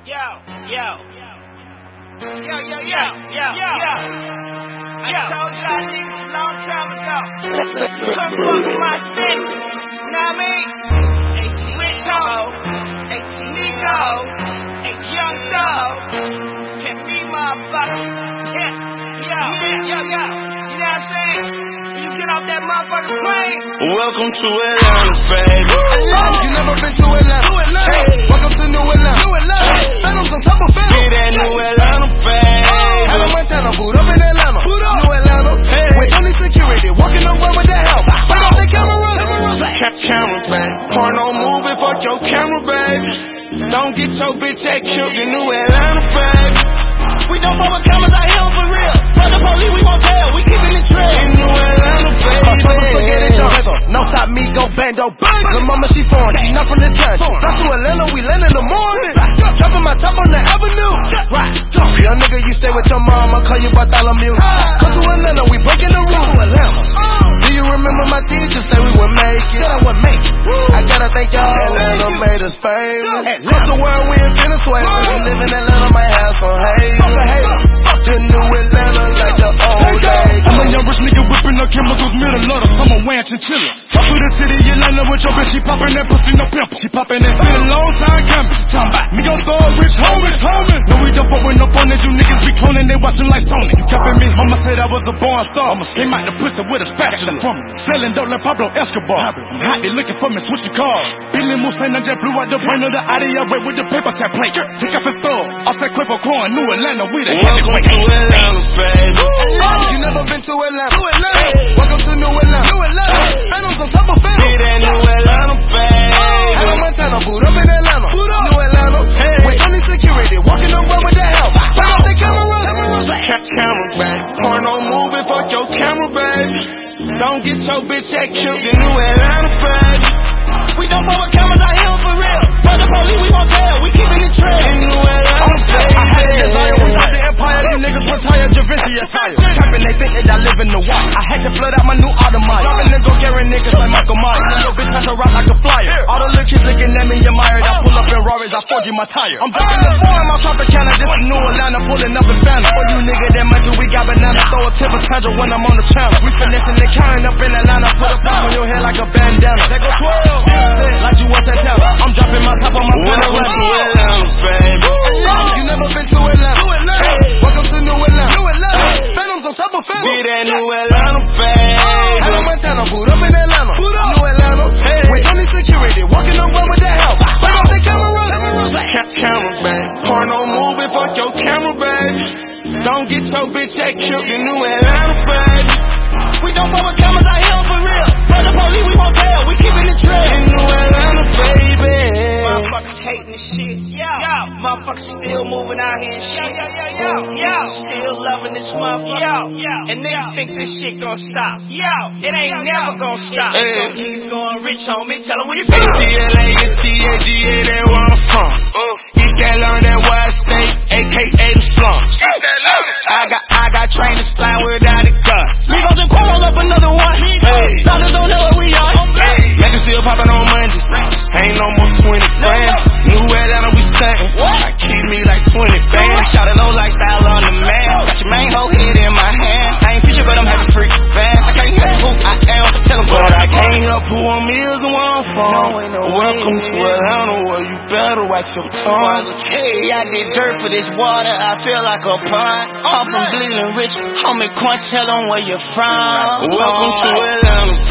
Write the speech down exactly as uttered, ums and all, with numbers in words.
Yo, yo. Yo, yo, yo, yo, yo, yo. I told y'all niggas a long time ago. You come fuck with my city. Know what I mean? H Rich Ho, H Nico, H Young Thug. Get me, motherfucker. Yeah, yo, yo, yo. You know what I'm saying? When you get off that motherfucking plane. Welcome to Atlanta, baby. Atlanta, you never been to Atlanta. Hey, welcome to New Atlanta. New Atlanta. Phantoms on top of Phantoms. Get that New Atlanta, baby. Hannah Montana, boot up in Atlanta. New Atlanta. Hey. With only security, walking away with the help. Put off the cameras. Ca- camera back. Porno movie, fuck your camera, baby. Don't get your bitch act killed in New Atlanta, baby. We don't fuck with cameras out here for real. Fuck the police, we won't tell. We keeping it trail. In New Atlanta, baby. Spaghetti jump. No stop me, go bando. Lil' mama, she foreign. She not from this country. Fly to Atlanta, we land in the morning. Dropping my top on the avenue. Right. Young nigga, you stay with your mama. Call you Bartholomew. Come to Atlanta, we breaking the rules. Do you remember my teachers say we would make it? Said I would make it. I gotta thank y'all. Atlanta made us famous. Across the world, we in Venezuela. We live in Atlanta, might have some hate. The new Atlanta like the old days. I'm a young rich nigga whipping up chemicals, middle of the summer wearing chinchillas. Up to the city, Atlanta with your bitch, she poppin' that pussy, no pimple. She poppin' that spin a long time coming. She talking about me gon' throw a rich homie, homie. No, we don't fuck with no phone, that you niggas be cloning, they watching like Sony. You capping me, mama said I was a born star. I'ma slim out the pussy with a spatula. Selling dope like Pablo Escobar. I'm hot, they looking for me, switching cars. Billy Moose and I just blew out the brain of the idea way with the paper tap plate. Take off and throw, offset quick corn, New Atlanta, we the Welcome to Atlanta, baby. Atlanta, you never been to Atlanta. New Atlanta. Hey. Welcome to New Atlanta. New Atlanta. Hey. Phantoms on top of Phantoms. Get that New Atlanta, baby. Hannah Montana, boot up in Atlanta. New Atlanta. Hey. With only security, walking around with the help. Put off the cameras. Ca- camera back. Porno movie, fuck your camera, baby. Don't get your bitch act killed in New Atlanta, baby. We don't fuck with cameras out here for real. Fuck the police, we won't tell. We keeping it trail. In New Atlanta, baby. I had a desire without the empire. You niggas retire, Javinci attire. Trapping, they think that I live in the wild. I had to flood out my new Audemars. Dropping and go carrying niggas like Michael Myers. Little bitch pass around like a flyer. All the little kids looking at me admired. I pull up in Rarries, I forge you my tire. I'm dropping the foreign, I'm Tropicana. This is New Atlanta, pulling up in Phantom. For you nigga that might we got bananas. Throw a tip of tundra when I'm on the channel. We finessing and counting up in Atlanta. Put a pop on your head like a bandana. They go twirl, like you was Santana. I'm dropping my top on my Welcome Phantom. to Atlanta, baby. Atlanta, you never been to Atlanta. New Atlanta. Hey. Welcome to New Atlanta. New Atlanta. Hey. Phantoms on top of Phantoms. Get that New Atlanta, baby. Hannah Montana, boot up in Atlanta. New Atlanta. Hey. With only security, walking around with the help. Put off the cameras. Ca- camera back. Porno movie, fuck your camera, baby. Don't get your bitch act killed in New Atlanta, baby. We don't fuck with cameras out here for real. Fuck the police, we won't tell. We keeping it trail. In New Atlanta, baby. Motherfuckers hating this shit. Yo, yo. Motherfuckers still moving out here and shit. Yo, yo, yo, yo. Yo. Still loving this motherfucker. Yo, yo. And niggas yo. think this shit gon' stop. Yo. It ain't yo, never yo. gon' stop. Hey. It's gon' keep going rich, homie. Tell them where you from. T L A and T A G A, that's where I'm from. Uh. East that learn that wide state, A K A the slums. I got, I got trained to slide without a gun. Migos and Quavo up another one. Hey. Dollars don't know what we are. Hey. Make it still poppin' on Mondays. Ain't no more twenty grand. New Atlanta, we stuntin'. I keep me like twenty bands. Shout it low lifestyle on the man. Got your main whole head in my hand. I ain't preaching, but I'm having free fast. I can't help who I am. Tell them what I can't help who I'm is and where I'm from. No, no Welcome way. to Atlanta, where you better watch your tongue. Hey, I did dirt for this water. I feel like a pond. I'm from Bleeding Rich. Homie, Quant, tell them where you're from. Welcome to Atlanta.